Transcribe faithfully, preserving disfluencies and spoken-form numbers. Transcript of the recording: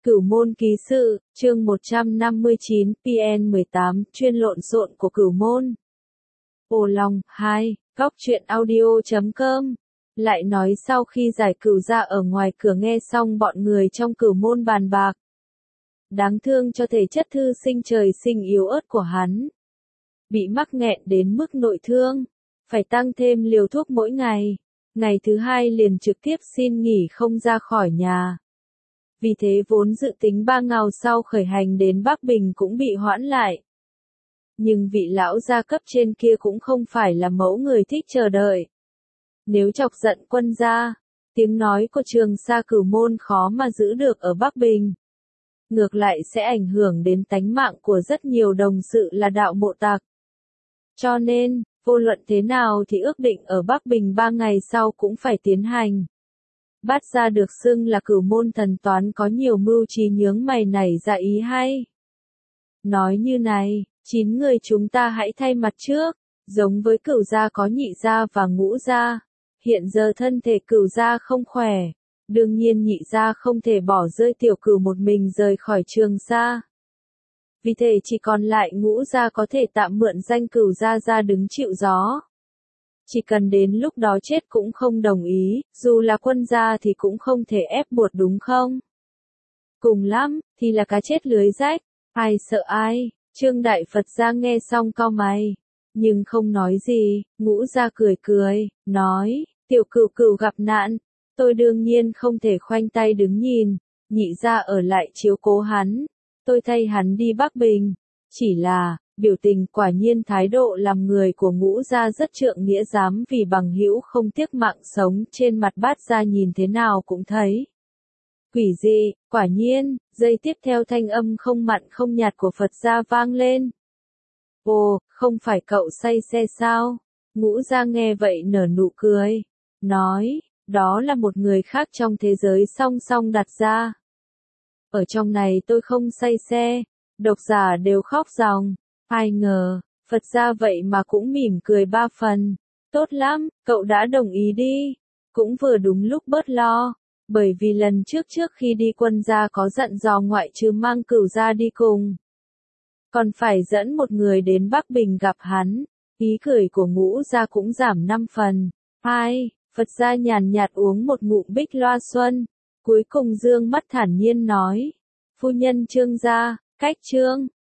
Cửu môn ký sự, chương một trăm năm mươi chín, P N mười tám, chuyên lộn xộn của cửu môn. Ô Long, hai, góc truyện audio chấm com. Lại nói sau khi giải cửu ra ở ngoài cửa nghe xong bọn người trong cửu môn bàn bạc. Đáng thương cho thể chất thư sinh trời sinh yếu ớt của hắn. Bị mắc nghẹn đến mức nội thương. Phải tăng thêm liều thuốc mỗi ngày. Ngày thứ hai liền trực tiếp xin nghỉ không ra khỏi nhà. Vì thế vốn dự tính ba ngày sau khởi hành đến Bắc Bình cũng bị hoãn lại. Nhưng vị lão gia cấp trên kia cũng không phải là mẫu người thích chờ đợi. Nếu chọc giận quân gia, tiếng nói của Trường Sa Cửu môn khó mà giữ được ở Bắc Bình. Ngược lại sẽ ảnh hưởng đến tánh mạng của rất nhiều đồng sự là đạo mộ tặc. Cho nên, vô luận thế nào thì ước định ở Bắc Bình ba ngày sau cũng phải tiến hành. Bát gia được xưng là cửu môn thần toán có nhiều mưu trí nhướng mày nảy ra ý hay. Nói như này, chín người chúng ta hãy thay mặt trước, giống với cửu gia có nhị gia và ngũ gia. Hiện giờ thân thể cửu gia không khỏe, đương nhiên nhị gia không thể bỏ rơi tiểu cửu một mình rời khỏi Trường Sa. Vì thế chỉ còn lại ngũ gia có thể tạm mượn danh cửu gia ra đứng chịu gió. Chỉ cần đến lúc đó chết cũng không đồng ý, dù là quân gia thì cũng không thể ép buộc đúng không? Cùng lắm, thì là cá chết lưới rách, ai sợ ai, Trương Đại Phật gia nghe xong cau mày, nhưng không nói gì, ngũ gia cười cười, nói, tiểu cửu cửu gặp nạn, tôi đương nhiên không thể khoanh tay đứng nhìn, nhị gia ở lại chiếu cố hắn, tôi thay hắn đi Bắc Bình, chỉ là... Biểu tình quả nhiên thái độ làm người của ngũ gia rất trượng nghĩa dám vì bằng hữu không tiếc mạng sống trên mặt Bát gia nhìn thế nào cũng thấy. Quỷ dị, quả nhiên, giây tiếp theo thanh âm không mặn không nhạt của Phật gia vang lên. Ồ, không phải cậu say xe sao? Ngũ gia nghe vậy nở nụ cười, nói, đó là một người khác trong thế giới song song đặt ra. Ở trong này tôi không say xe, độc giả đều khóc ròng. Ai ngờ, Phật gia vậy mà cũng mỉm cười ba phần. Tốt lắm, cậu đã đồng ý đi. Cũng vừa đúng lúc bớt lo. Bởi vì lần trước trước khi đi quân gia có dặn dò ngoại trừ mang cửu gia đi cùng. Còn phải dẫn một người đến Bắc Bình gặp hắn. Ý cười của ngũ gia cũng giảm năm phần. Ai, Phật gia nhàn nhạt uống một ngụm bích loa xuân. Cuối cùng dương mắt thản nhiên nói. Phu nhân Trương gia, cách Trương.